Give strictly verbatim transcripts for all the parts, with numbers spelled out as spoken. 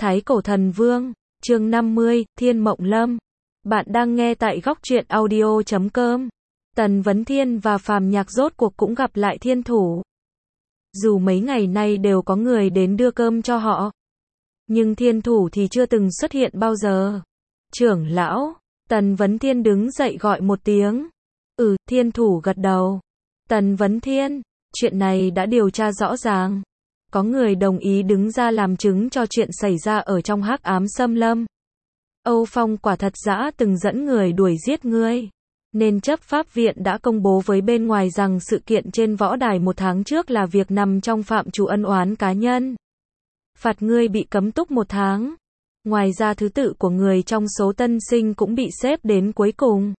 Thái Cổ Thần Vương, chương năm mươi, Thiên Mộng Lâm. Bạn đang nghe tại góc truyện audio chấm com. Tần Vấn Thiên và Phàm Nhạc rốt cuộc cũng gặp lại thiên thủ. Dù mấy ngày nay đều có người đến đưa cơm cho họ, nhưng thiên thủ thì chưa từng xuất hiện bao giờ. Trưởng lão, Tần Vấn Thiên đứng dậy gọi một tiếng. Ừ, thiên thủ gật đầu. Tần Vấn Thiên, chuyện này đã điều tra rõ ràng. Có người đồng ý đứng ra làm chứng cho chuyện xảy ra ở trong hắc ám xâm lâm. Âu Phong quả thật dã từng dẫn người đuổi giết ngươi. Nên chấp pháp viện đã công bố với bên ngoài rằng sự kiện trên võ đài một tháng trước là việc nằm trong phạm trù ân oán cá nhân. Phạt ngươi bị cấm túc một tháng. Ngoài ra thứ tự của người trong số tân sinh cũng bị xếp đến cuối cùng.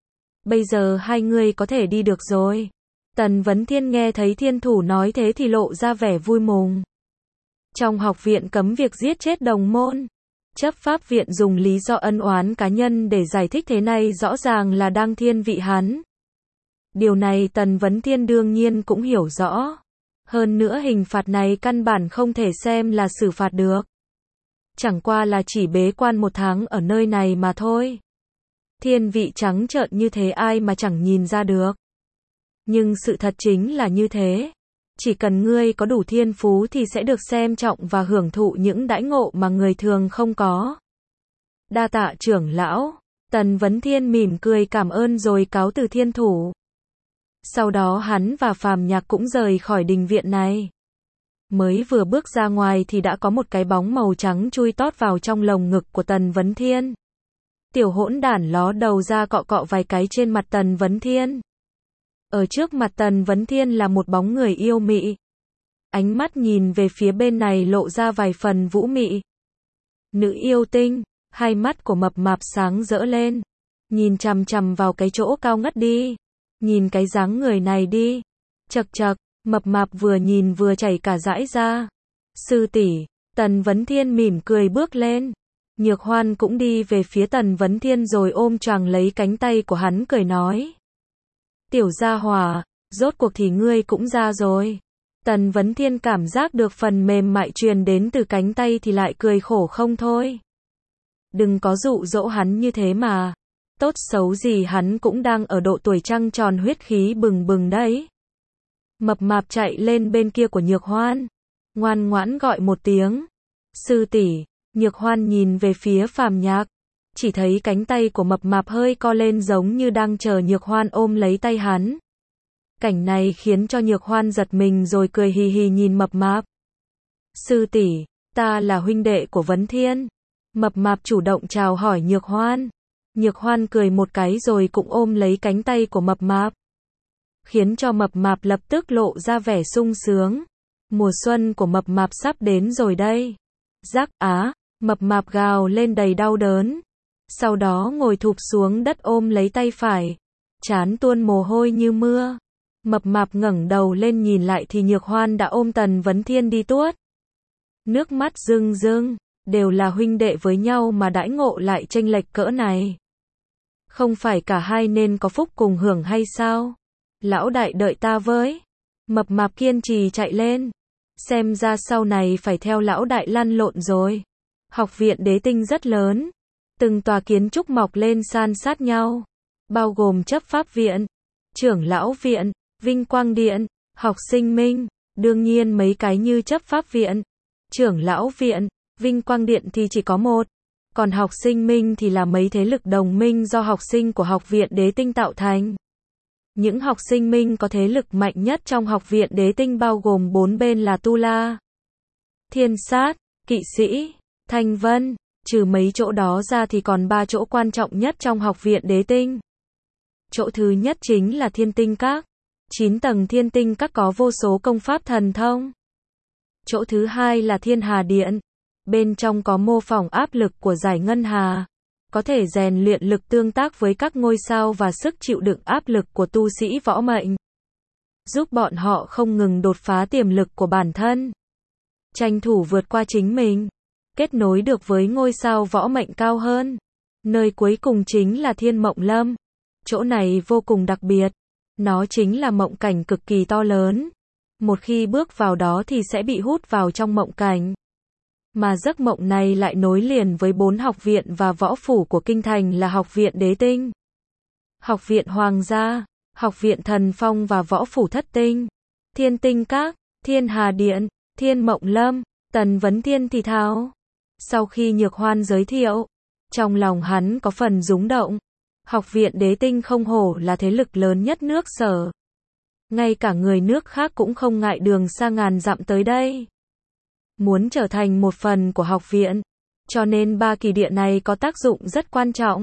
Bây giờ hai ngươi có thể đi được rồi. Tần Vấn Thiên nghe thấy thiên thủ nói thế thì lộ ra vẻ vui mừng. Trong học viện cấm việc giết chết đồng môn. Chấp pháp viện dùng lý do ân oán cá nhân để giải thích thế này rõ ràng là đang thiên vị hắn. Điều này Tần Vấn Thiên đương nhiên cũng hiểu rõ. Hơn nữa hình phạt này căn bản không thể xem là xử phạt được. Chẳng qua là chỉ bế quan một tháng ở nơi này mà thôi. Thiên vị trắng trợn như thế ai mà chẳng nhìn ra được. Nhưng sự thật chính là như thế. Chỉ cần ngươi có đủ thiên phú thì sẽ được xem trọng và hưởng thụ những đãi ngộ mà người thường không có. Đa tạ trưởng lão. Tần Vấn Thiên mỉm cười cảm ơn rồi cáo từ thiên thủ. Sau đó hắn và Phàm Nhạc cũng rời khỏi đình viện này. Mới vừa bước ra ngoài thì đã có một cái bóng màu trắng chui tót vào trong lồng ngực của Tần Vấn Thiên. Tiểu hỗn đản ló đầu ra cọ cọ vài cái trên mặt Tần Vấn Thiên. Ở trước mặt Tần Vấn Thiên là một bóng người yêu mị. Ánh mắt nhìn về phía bên này lộ ra vài phần vũ mị. Nữ yêu tinh, hai mắt của mập mạp sáng rỡ lên. Nhìn chằm chằm vào cái chỗ cao ngất đi. Nhìn cái dáng người này đi. Chậc chậc, mập mạp vừa nhìn vừa chảy cả dãi ra. Sư tỷ, Tần Vấn Thiên mỉm cười bước lên. Nhược Hoan cũng đi về phía Tần Vấn Thiên rồi ôm choàng lấy cánh tay của hắn cười nói. Tiểu gia hỏa, rốt cuộc thì ngươi cũng ra rồi. Tần Vấn Thiên cảm giác được phần mềm mại truyền đến từ cánh tay thì lại cười khổ không thôi. Đừng có dụ dỗ hắn như thế mà. Tốt xấu gì hắn cũng đang ở độ tuổi trăng tròn huyết khí bừng bừng đấy. Mập mạp chạy lên bên kia của Nhược Hoan. Ngoan ngoãn gọi một tiếng. Sư tỷ. Nhược Hoan nhìn về phía Phàm Nhạc. Chỉ thấy cánh tay của mập mạp hơi co lên giống như đang chờ Nhược Hoan ôm lấy tay hắn. Cảnh này khiến cho Nhược Hoan giật mình rồi cười hì hì nhìn mập mạp. Sư tỷ, ta là huynh đệ của Vấn Thiên. Mập mạp chủ động chào hỏi Nhược Hoan. Nhược Hoan cười một cái rồi cũng ôm lấy cánh tay của mập mạp. Khiến cho mập mạp lập tức lộ ra vẻ sung sướng. Mùa xuân của mập mạp sắp đến rồi đây. Rắc á, mập mạp gào lên đầy đau đớn. Sau đó ngồi thụp xuống đất ôm lấy tay phải. Trán tuôn mồ hôi như mưa. Mập mạp ngẩng đầu lên nhìn lại thì Nhược Hoan đã ôm Tần Vấn Thiên đi tuốt. Nước mắt rưng rưng, đều là huynh đệ với nhau mà đãi ngộ lại chênh lệch cỡ này. Không phải cả hai nên có phúc cùng hưởng hay sao? Lão đại đợi ta với. Mập mạp kiên trì chạy lên. Xem ra sau này phải theo lão đại lăn lộn rồi. Học viện Đế Tinh rất lớn. Từng tòa kiến trúc mọc lên san sát nhau. Bao gồm chấp pháp viện, trưởng lão viện, vinh quang điện, học sinh minh. Đương nhiên mấy cái như chấp pháp viện, trưởng lão viện, vinh quang điện thì chỉ có một. Còn học sinh minh thì là mấy thế lực đồng minh do học sinh của học viện Đế Tinh tạo thành. Những học sinh minh có thế lực mạnh nhất trong học viện Đế Tinh bao gồm bốn bên là Tu La, Thiên Sát, Kỵ Sĩ, Thanh Vân. Trừ mấy chỗ đó ra thì còn ba chỗ quan trọng nhất trong học viện Đế Tinh. Chỗ thứ nhất chính là Thiên Tinh Các. chín tầng Thiên Tinh Các có vô số công pháp thần thông. Chỗ thứ hai là Thiên Hà Điện. Bên trong có mô phỏng áp lực của giải ngân hà. Có thể rèn luyện lực tương tác với các ngôi sao và sức chịu đựng áp lực của tu sĩ võ mệnh. Giúp bọn họ không ngừng đột phá tiềm lực của bản thân. Tranh thủ vượt qua chính mình. Kết nối được với ngôi sao võ mệnh cao hơn. Nơi cuối cùng chính là Thiên Mộng Lâm. Chỗ này vô cùng đặc biệt. Nó chính là mộng cảnh cực kỳ to lớn. Một khi bước vào đó thì sẽ bị hút vào trong mộng cảnh. Mà giấc mộng này lại nối liền với bốn học viện và võ phủ của kinh thành là Học viện Đế Tinh, Học viện Hoàng gia, Học viện Thần Phong và Võ phủ Thất Tinh, Thiên Tinh Các, Thiên Hà Điện, Thiên Mộng Lâm. Tần Vấn Thiên thì thào. Sau khi Nhược Hoan giới thiệu, trong lòng hắn có phần rúng động. Học viện Đế Tinh không hổ là thế lực lớn nhất nước Sở. Ngay cả người nước khác cũng không ngại đường xa ngàn dặm tới đây. Muốn trở thành một phần của học viện, cho nên ba kỳ địa này có tác dụng rất quan trọng.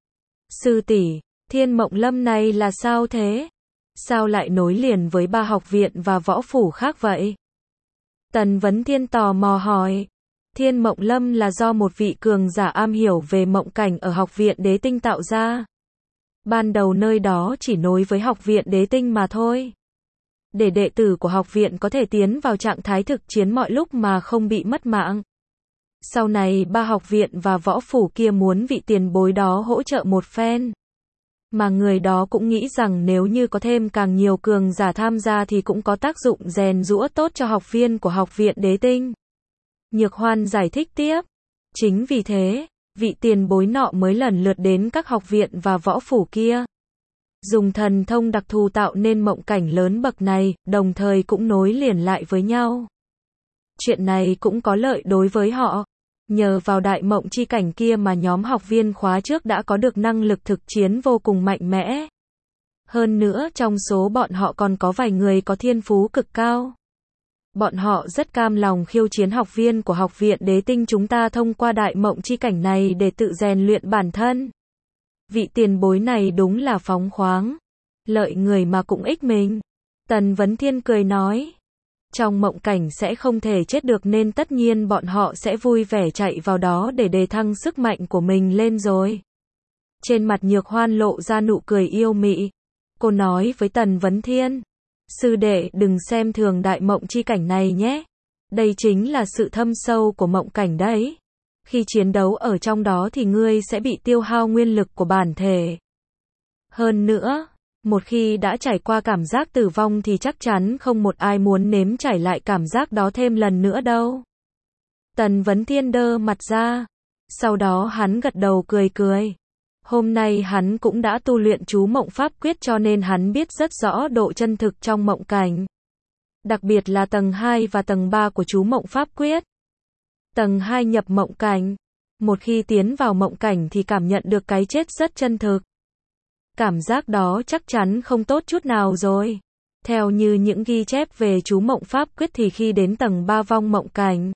Sư tỷ, Thiên Mộng Lâm này là sao thế? Sao lại nối liền với ba học viện và võ phủ khác vậy? Tần Vấn Thiên tò mò hỏi. Thiên Mộng Lâm là do một vị cường giả am hiểu về mộng cảnh ở Học viện Đế Tinh tạo ra. Ban đầu nơi đó chỉ nối với Học viện Đế Tinh mà thôi. Để đệ tử của học viện có thể tiến vào trạng thái thực chiến mọi lúc mà không bị mất mạng. Sau này ba học viện và võ phủ kia muốn vị tiền bối đó hỗ trợ một phen. Mà người đó cũng nghĩ rằng nếu như có thêm càng nhiều cường giả tham gia thì cũng có tác dụng rèn giũa tốt cho học viên của Học viện Đế Tinh. Nhược Hoan giải thích tiếp. Chính vì thế, vị tiền bối nọ mới lần lượt đến các học viện và võ phủ kia. Dùng thần thông đặc thù tạo nên mộng cảnh lớn bậc này, đồng thời cũng nối liền lại với nhau. Chuyện này cũng có lợi đối với họ. Nhờ vào đại mộng chi cảnh kia mà nhóm học viên khóa trước đã có được năng lực thực chiến vô cùng mạnh mẽ. Hơn nữa trong số bọn họ còn có vài người có thiên phú cực cao. Bọn họ rất cam lòng khiêu chiến học viên của Học viện Đế Tinh chúng ta thông qua đại mộng chi cảnh này để tự rèn luyện bản thân. Vị tiền bối này đúng là phóng khoáng. Lợi người mà cũng ích mình. Tần Vấn Thiên cười nói. Trong mộng cảnh sẽ không thể chết được nên tất nhiên bọn họ sẽ vui vẻ chạy vào đó để đề thăng sức mạnh của mình lên rồi. Trên mặt Nhược Hoan lộ ra nụ cười yêu mị. Cô nói với Tần Vấn Thiên. Sư đệ đừng xem thường đại mộng chi cảnh này nhé. Đây chính là sự thâm sâu của mộng cảnh đấy. Khi chiến đấu ở trong đó thì ngươi sẽ bị tiêu hao nguyên lực của bản thể. Hơn nữa, một khi đã trải qua cảm giác tử vong thì chắc chắn không một ai muốn nếm trải lại cảm giác đó thêm lần nữa đâu. Tần Vấn Thiên đơ mặt ra. Sau đó hắn gật đầu cười cười. Hôm nay hắn cũng đã tu luyện chú mộng pháp quyết cho nên hắn biết rất rõ độ chân thực trong mộng cảnh. Đặc biệt là tầng hai và tầng ba của chú mộng pháp quyết. Tầng hai nhập mộng cảnh. Một khi tiến vào mộng cảnh thì cảm nhận được cái chết rất chân thực. Cảm giác đó chắc chắn không tốt chút nào rồi. Theo như những ghi chép về chú mộng pháp quyết thì khi đến tầng ba vong mộng cảnh,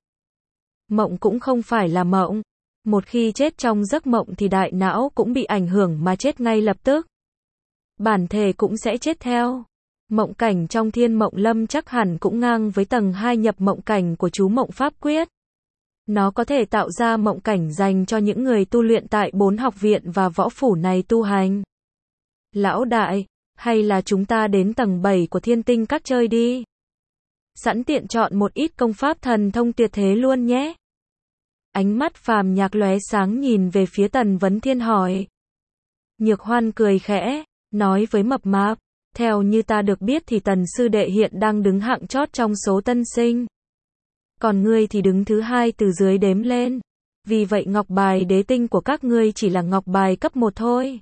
mộng cũng không phải là mộng. Một khi chết trong giấc mộng thì đại não cũng bị ảnh hưởng mà chết ngay lập tức. Bản thể cũng sẽ chết theo. Mộng cảnh trong Thiên Mộng Lâm chắc hẳn cũng ngang với tầng hai nhập mộng cảnh của chú mộng pháp quyết. Nó có thể tạo ra mộng cảnh dành cho những người tu luyện tại bốn học viện và võ phủ này tu hành. Lão đại, hay là chúng ta đến tầng bảy của Thiên Tinh Các chơi đi. Sẵn tiện chọn một ít công pháp thần thông tuyệt thế luôn nhé. Ánh mắt Phàm Nhạc lóe sáng nhìn về phía Tần Vấn Thiên hỏi. Nhược Hoan cười khẽ, nói với mập mạp, theo như ta được biết thì Tần sư đệ hiện đang đứng hạng chót trong số tân sinh. Còn ngươi thì đứng thứ hai từ dưới đếm lên. Vì vậy ngọc bài đế tinh của các ngươi chỉ là ngọc bài cấp một thôi.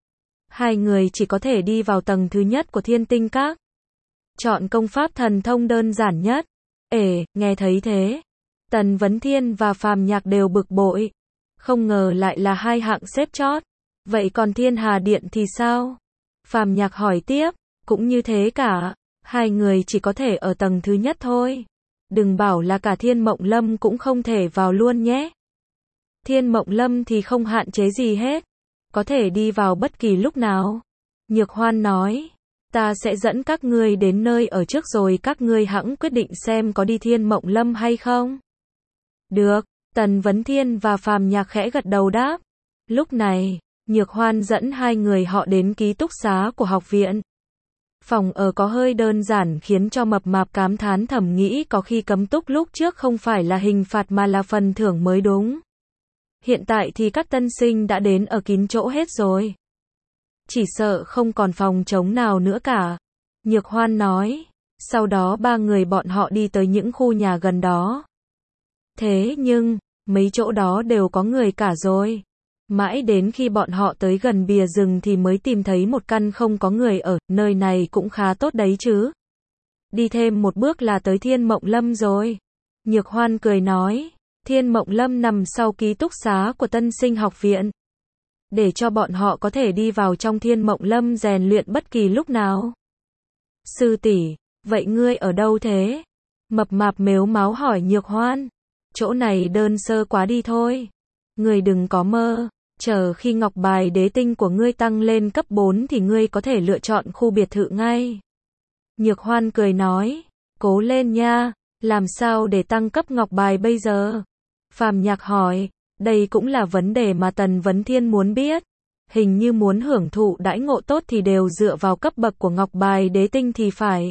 Hai người chỉ có thể đi vào tầng thứ nhất của Thiên Tinh Các. Chọn công pháp thần thông đơn giản nhất. Ể, nghe thấy thế. Tần Vấn Thiên và Phàm Nhạc đều bực bội. Không ngờ lại là hai hạng xếp chót. Vậy còn Thiên Hà Điện thì sao? Phàm Nhạc hỏi tiếp. Cũng như thế cả. Hai người chỉ có thể ở tầng thứ nhất thôi. Đừng bảo là cả Thiên Mộng Lâm cũng không thể vào luôn nhé. Thiên Mộng Lâm thì không hạn chế gì hết. Có thể đi vào bất kỳ lúc nào. Nhược Hoan nói. Ta sẽ dẫn các ngươi đến nơi ở trước rồi các ngươi hẵng quyết định xem có đi Thiên Mộng Lâm hay không. Được, Tần Vấn Thiên và Phàm Nhạc khẽ gật đầu đáp. Lúc này, Nhược Hoan dẫn hai người họ đến ký túc xá của học viện. Phòng ở có hơi đơn giản khiến cho mập mạp cảm thán thầm nghĩ có khi cấm túc lúc trước không phải là hình phạt mà là phần thưởng mới đúng. Hiện tại thì các tân sinh đã đến ở kín chỗ hết rồi. Chỉ sợ không còn phòng trống nào nữa cả. Nhược Hoan nói. Sau đó ba người bọn họ đi tới những khu nhà gần đó. Thế nhưng, mấy chỗ đó đều có người cả rồi. Mãi đến khi bọn họ tới gần bìa rừng thì mới tìm thấy một căn không có người ở, nơi này cũng khá tốt đấy chứ. Đi thêm một bước là tới Thiên Mộng Lâm rồi. Nhược Hoan cười nói, Thiên Mộng Lâm nằm sau ký túc xá của Tân Sinh học viện. Để cho bọn họ có thể đi vào trong Thiên Mộng Lâm rèn luyện bất kỳ lúc nào. Sư tỷ, vậy ngươi ở đâu thế? Mập mạp mếu máo hỏi Nhược Hoan. Chỗ này đơn sơ quá đi thôi. Ngươi đừng có mơ. Chờ khi ngọc bài đế tinh của ngươi tăng lên cấp bốn thì ngươi có thể lựa chọn khu biệt thự ngay. Nhược Hoan cười nói, cố lên nha, làm sao để tăng cấp ngọc bài bây giờ? Phàm Nhạc hỏi, đây cũng là vấn đề mà Tần Vấn Thiên muốn biết. Hình như muốn hưởng thụ đãi ngộ tốt thì đều dựa vào cấp bậc của ngọc bài đế tinh thì phải.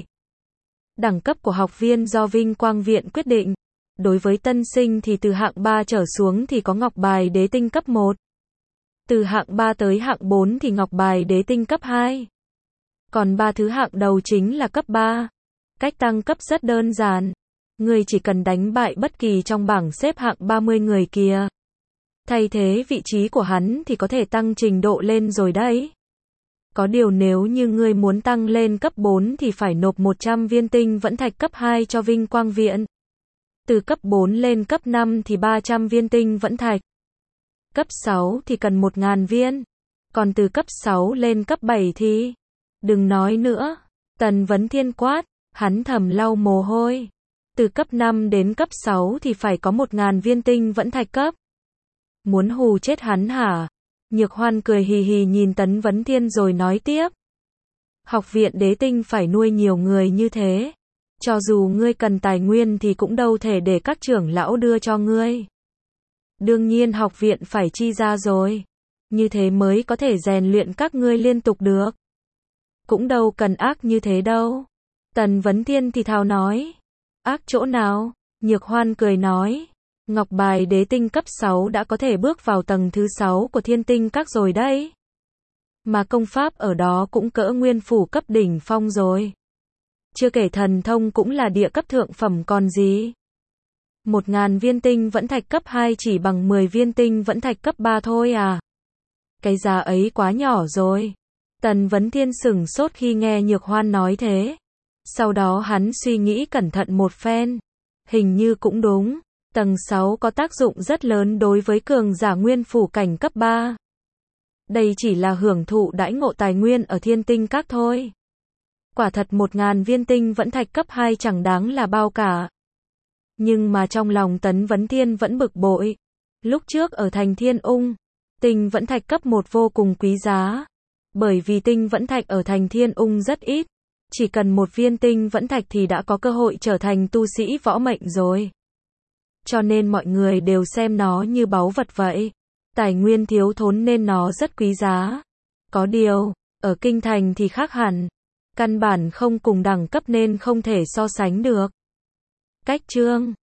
Đẳng cấp của học viên do Vinh Quang Viện quyết định. Đối với tân sinh thì từ hạng ba trở xuống thì có ngọc bài đế tinh cấp một. Từ hạng ba tới hạng bốn thì ngọc bài đế tinh cấp hai. Còn ba thứ hạng đầu chính là cấp ba. Cách tăng cấp rất đơn giản. Người chỉ cần đánh bại bất kỳ trong bảng xếp hạng ba mươi người kia. Thay thế vị trí của hắn thì có thể tăng trình độ lên rồi đấy. Có điều nếu như ngươi muốn tăng lên cấp bốn thì phải nộp một trăm viên tinh vẫn thạch cấp hai cho Vinh Quang Viện. Từ cấp bốn lên cấp năm thì ba trăm viên tinh vẫn thạch. Cấp sáu thì cần một nghìn viên. Còn từ cấp sáu lên cấp bảy thì... Đừng nói nữa. Tần Vấn Thiên quát, hắn thầm lau mồ hôi. Từ cấp năm đến cấp sáu thì phải có một nghìn viên tinh vẫn thạch cấp. Muốn hù chết hắn hả? Nhược Hoan cười hì hì nhìn Tần Vấn Thiên rồi nói tiếp. Học viện đế tinh phải nuôi nhiều người như thế. Cho dù ngươi cần tài nguyên thì cũng đâu thể để các trưởng lão đưa cho ngươi. Đương nhiên học viện phải chi ra rồi. Như thế mới có thể rèn luyện các ngươi liên tục được. Cũng đâu cần ác như thế đâu. Tần Vấn Thiên thì thào nói. Ác chỗ nào? Nhược Hoan cười nói. Ngọc bài đế tinh cấp sáu đã có thể bước vào tầng thứ sáu của thiên tinh các rồi đấy. Mà công pháp ở đó cũng cỡ nguyên phủ cấp đỉnh phong rồi. Chưa kể thần thông cũng là địa cấp thượng phẩm còn gì. Một ngàn viên tinh vẫn thạch cấp hai chỉ bằng mười viên tinh vẫn thạch cấp ba thôi à. Cái giá ấy quá nhỏ rồi. Tần Vấn Thiên sửng sốt khi nghe Nhược Hoan nói thế. Sau đó hắn suy nghĩ cẩn thận một phen. Hình như cũng đúng. Tầng sáu có tác dụng rất lớn đối với cường giả nguyên phủ cảnh cấp ba. Đây chỉ là hưởng thụ đãi ngộ tài nguyên ở thiên tinh các thôi. Quả thật một ngàn viên tinh vẫn thạch cấp hai chẳng đáng là bao cả. Nhưng mà trong lòng Tần Vấn Thiên vẫn bực bội. Lúc trước ở thành Thiên Ung, tinh vẫn thạch cấp một vô cùng quý giá. Bởi vì tinh vẫn thạch ở thành Thiên Ung rất ít. Chỉ cần một viên tinh vẫn thạch thì đã có cơ hội trở thành tu sĩ võ mệnh rồi. Cho nên mọi người đều xem nó như báu vật vậy. Tài nguyên thiếu thốn nên nó rất quý giá. Có điều, ở kinh thành thì khác hẳn. Căn bản không cùng đẳng cấp nên không thể so sánh được. Cách chương